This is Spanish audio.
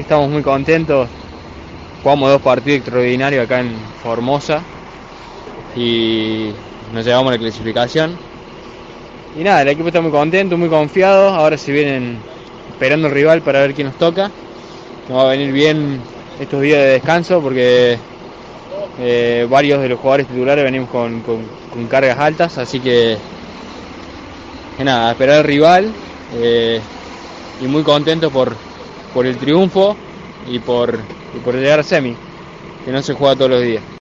estamos muy contentos. Jugamos 2 partidos extraordinarios acá en Formosa y nos llevamos la clasificación. Y nada, el equipo está muy contento, muy confiado. Ahora se vienen esperando el rival para ver quién nos toca. Nos va a venir bien estos días de descanso porque varios de los jugadores titulares venimos con cargas altas, así que nada, a esperar al rival y muy contento por el triunfo y por llegar a semi, que no se juega todos los días.